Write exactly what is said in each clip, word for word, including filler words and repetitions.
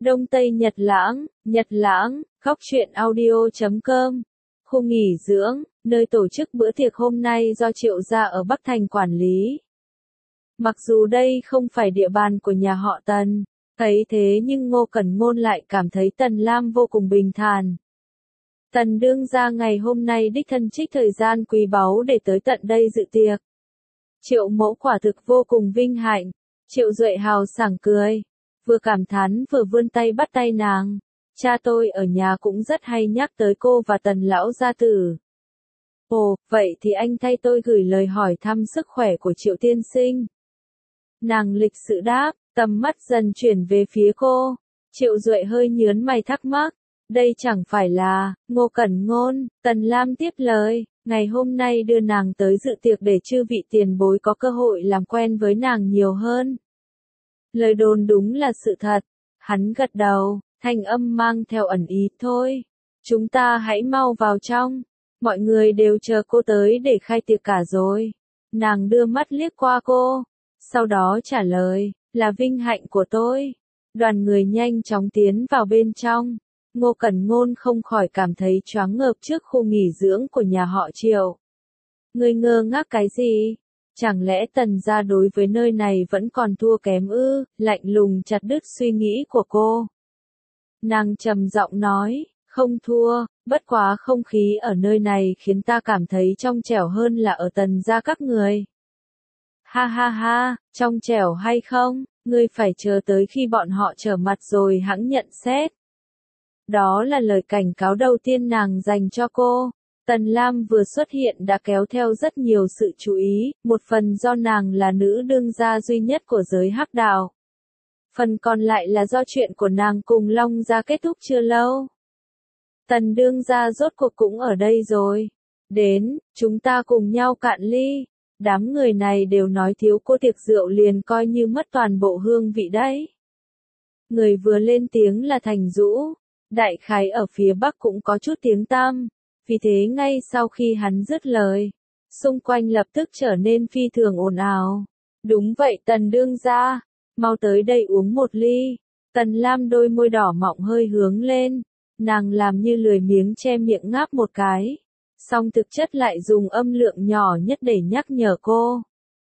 Đông Tây Nhật Lãng, Nhật Lãng, Góc truyện audio chấm com. Khu nghỉ dưỡng, nơi tổ chức bữa tiệc hôm nay do Triệu gia ở Bắc Thành quản lý. Mặc dù đây không phải địa bàn của nhà họ Tần, thấy thế nhưng Ngô Cẩn Ngôn lại cảm thấy Tần Lam vô cùng bình thản. Tần đương gia ngày hôm nay đích thân trích thời gian quý báu để tới tận đây dự tiệc. Triệu mẫu quả thực vô cùng vinh hạnh. Triệu Duệ hào sảng cười, vừa cảm thán vừa vươn tay bắt tay nàng. Cha tôi ở nhà cũng rất hay nhắc tới cô và Tần lão gia tử. Ồ, vậy thì anh thay tôi gửi lời hỏi thăm sức khỏe của Triệu tiên sinh. Nàng lịch sự đáp, tầm mắt dần chuyển về phía cô. Triệu Duệ hơi nhớn mày thắc mắc. Đây chẳng phải là, Ngô Cẩn Ngôn. Tần Lam tiếp lời, ngày hôm nay đưa nàng tới dự tiệc để chư vị tiền bối có cơ hội làm quen với nàng nhiều hơn. Lời đồn đúng là sự thật. Hắn gật đầu, thanh âm mang theo ẩn ý thôi. Chúng ta hãy mau vào trong. Mọi người đều chờ cô tới để khai tiệc cả rồi. Nàng đưa mắt liếc qua cô. Sau đó trả lời, là vinh hạnh của tôi. Đoàn người nhanh chóng tiến vào bên trong. Ngô Cẩn Ngôn không khỏi cảm thấy choáng ngợp trước khu nghỉ dưỡng của nhà họ Triệu. Ngươi ngơ ngác cái gì? Chẳng lẽ Tần gia đối với nơi này vẫn còn thua kém ư? Lạnh lùng chặt đứt suy nghĩ của cô. Nàng trầm giọng nói, không thua, bất quá không khí ở nơi này khiến ta cảm thấy trong trẻo hơn là ở Tần gia các người. Ha ha ha, trong trẻo hay không, ngươi phải chờ tới khi bọn họ trở mặt rồi hẵng nhận xét. Đó là lời cảnh cáo đầu tiên nàng dành cho cô. Tần Lam vừa xuất hiện đã kéo theo rất nhiều sự chú ý, một phần do nàng là nữ đương gia duy nhất của giới hắc đạo. Phần còn lại là do chuyện của nàng cùng Long gia kết thúc chưa lâu. Tần đương gia rốt cuộc cũng ở đây rồi. Đến, chúng ta cùng nhau cạn ly. Đám người này đều nói thiếu cô tiệc rượu liền coi như mất toàn bộ hương vị đấy. Người vừa lên tiếng là Thành Dũ. Đại khái ở phía Bắc cũng có chút tiếng tăm. Vì thế ngay sau khi hắn dứt lời, xung quanh lập tức trở nên phi thường ồn ào. Đúng vậy Tần đương gia, mau tới đây uống một ly. Tần Lam đôi môi đỏ mọng hơi hướng lên, nàng làm như lười miếng che miệng ngáp một cái, song thực chất lại dùng âm lượng nhỏ nhất để nhắc nhở cô.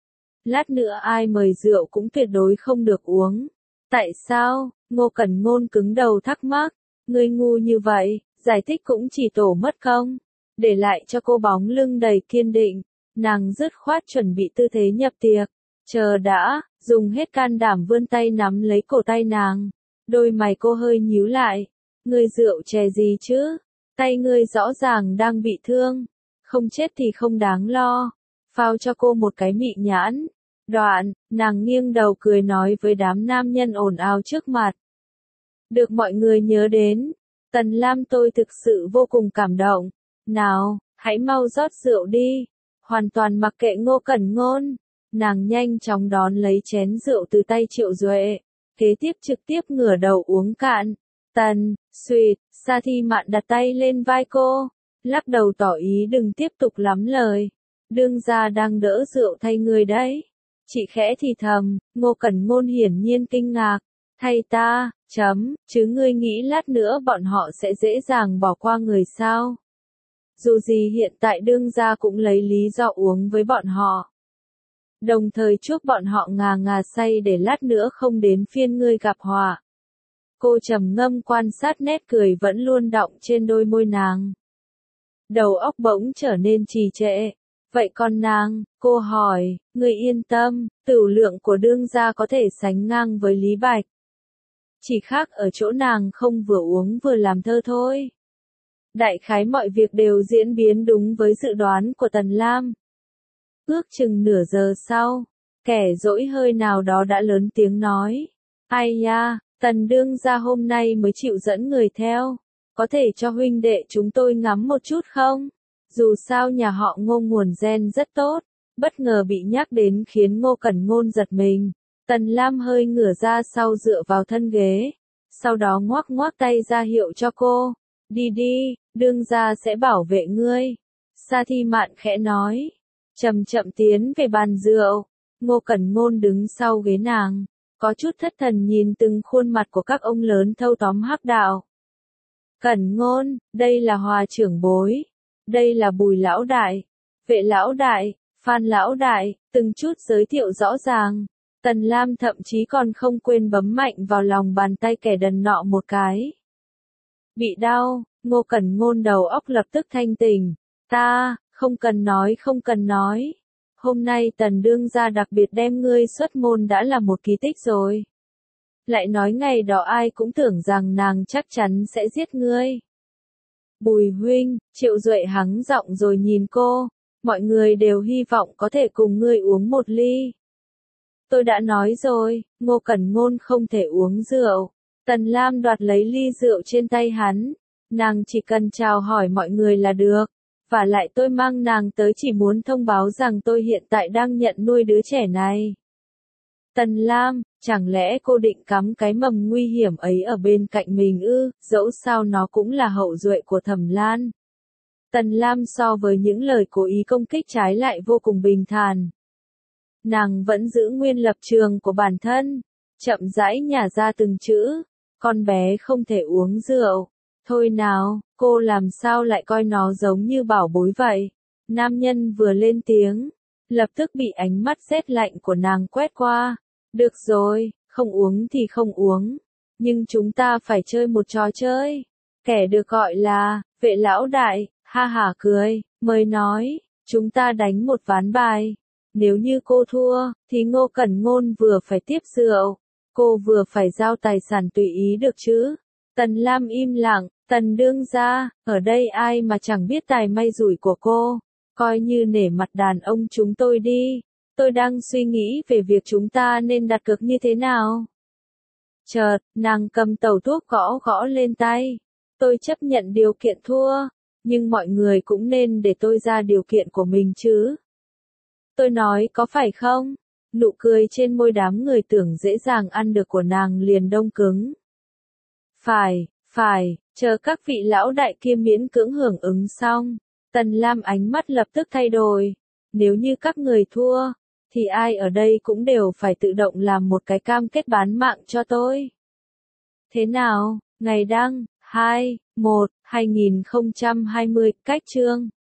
Lát nữa ai mời rượu cũng tuyệt đối không được uống. Tại sao? Ngô Cẩn Ngôn cứng đầu thắc mắc. Ngươi ngu như vậy, giải thích cũng chỉ tổ mất công. Để lại cho cô bóng lưng đầy kiên định, nàng dứt khoát chuẩn bị tư thế nhập tiệc. Chờ đã, dùng hết can đảm vươn tay nắm lấy cổ tay nàng. Đôi mày cô hơi nhíu lại. Ngươi rượu chè gì chứ? Tay ngươi rõ ràng đang bị thương. Không chết thì không đáng lo. Phao cho cô một cái mị nhãn. Đoạn, nàng nghiêng đầu cười nói với đám nam nhân ồn ào trước mặt. Được mọi người nhớ đến. Tần Lam tôi thực sự vô cùng cảm động. Nào, hãy mau rót rượu đi. Hoàn toàn mặc kệ Ngô Cẩn Ngôn. Nàng nhanh chóng đón lấy chén rượu từ tay Triệu Duệ. Kế tiếp trực tiếp ngửa đầu uống cạn. Tần, Suyệt, Sa Thi Mạn đặt tay lên vai cô. Lắc đầu tỏ ý đừng tiếp tục lắm lời. Đương gia đang đỡ rượu thay người đấy. Chị khẽ thì thầm, Ngô Cẩn Ngôn hiển nhiên kinh ngạc. Thay ta, chấm, chứ ngươi nghĩ lát nữa bọn họ sẽ dễ dàng bỏ qua người sao? Dù gì hiện tại đương gia cũng lấy lý do uống với bọn họ. Đồng thời chúc bọn họ ngà ngà say để lát nữa không đến phiên ngươi gặp họa. Cô trầm ngâm quan sát nét cười vẫn luôn đọng trên đôi môi nàng. Đầu óc bỗng trở nên trì trệ. Vậy còn nàng, cô hỏi, ngươi yên tâm, tửu lượng của đương gia có thể sánh ngang với Lý Bạch. Chỉ khác ở chỗ nàng không vừa uống vừa làm thơ thôi. Đại khái mọi việc đều diễn biến đúng với dự đoán của Tần Lam. Ước chừng nửa giờ sau, kẻ dỗi hơi nào đó đã lớn tiếng nói. Ai ya, Tần đương gia hôm nay mới chịu dẫn người theo. Có thể cho huynh đệ chúng tôi ngắm một chút không? Dù sao nhà họ Ngô nguồn gen rất tốt. Bất ngờ bị nhắc đến khiến Ngô Cẩn Ngôn giật mình. Tần Lam hơi ngửa ra sau dựa vào thân ghế. Sau đó ngoác ngoác tay ra hiệu cho cô. Đi đi, đương gia sẽ bảo vệ ngươi. Sa Thi Mạn khẽ nói. Chậm chậm tiến về bàn rượu. Ngô Cẩn Ngôn đứng sau ghế nàng. có chút thất thần nhìn từng khuôn mặt của các ông lớn thâu tóm hắc đạo. Cẩn Ngôn, đây là Hòa trưởng bối, đây là Bùi lão đại, Vệ lão đại, Phan lão đại, từng chút giới thiệu rõ ràng. Tần Lam thậm chí còn không quên bấm mạnh vào lòng bàn tay kẻ đần nọ một cái. Bị đau, Ngô Cẩn Ngôn đầu óc lập tức thanh tỉnh. Ta, không cần nói không cần nói. Hôm nay Tần đương gia đặc biệt đem ngươi xuất môn đã là một kỳ tích rồi. Lại nói ngày đó ai cũng tưởng rằng nàng chắc chắn sẽ giết ngươi. Bùi huynh, Triệu Duệ hắng giọng rồi nhìn cô. Mọi người đều hy vọng có thể cùng ngươi uống một ly. Tôi đã nói rồi, Ngô Cẩn Ngôn không thể uống rượu. Tần Lam đoạt lấy ly rượu trên tay hắn. Nàng chỉ cần chào hỏi mọi người là được. Và lại tôi mang nàng tới chỉ muốn thông báo rằng tôi hiện tại đang nhận nuôi đứa trẻ này. Tần Lam, chẳng lẽ cô định cắm cái mầm nguy hiểm ấy ở bên cạnh mình ư, dẫu sao nó cũng là hậu duệ của Thẩm Lan. Tần Lam so với những lời cố ý công kích trái lại vô cùng bình thản. Nàng vẫn giữ nguyên lập trường của bản thân, chậm rãi nhả ra từng chữ, con bé không thể uống rượu. Thôi nào, cô làm sao lại coi nó giống như bảo bối vậy? Nam nhân vừa lên tiếng, lập tức bị ánh mắt rét lạnh của nàng quét qua. Được rồi, không uống thì không uống, nhưng chúng ta phải chơi một trò chơi. Kẻ được gọi là Vệ lão đại, ha hả cười, mới nói, chúng ta đánh một ván bài. Nếu như cô thua, thì Ngô Cẩn Ngôn vừa phải tiếp rượu, cô vừa phải giao tài sản tùy ý được chứ? Tần Lam im lặng, Tần đương gia, ở đây ai mà chẳng biết tài may rủi của cô, coi như nể mặt đàn ông chúng tôi đi. Tôi đang suy nghĩ về việc chúng ta nên đặt cược như thế nào. Chợt, nàng cầm tẩu thuốc gõ gõ lên tay. Tôi chấp nhận điều kiện thua, nhưng mọi người cũng nên để tôi ra điều kiện của mình chứ. Tôi nói có phải không? Nụ cười trên môi đám người tưởng dễ dàng ăn được của nàng liền đông cứng. Phải, phải, chờ các vị lão đại kia miễn cưỡng hưởng ứng xong. Tần Lam ánh mắt lập tức thay đổi. Nếu như các người thua, thì ai ở đây cũng đều phải tự động làm một cái cam kết bán mạng cho tôi. Thế nào, ngày đăng, hai, một, hai nghìn không trăm hai mươi, cách chương.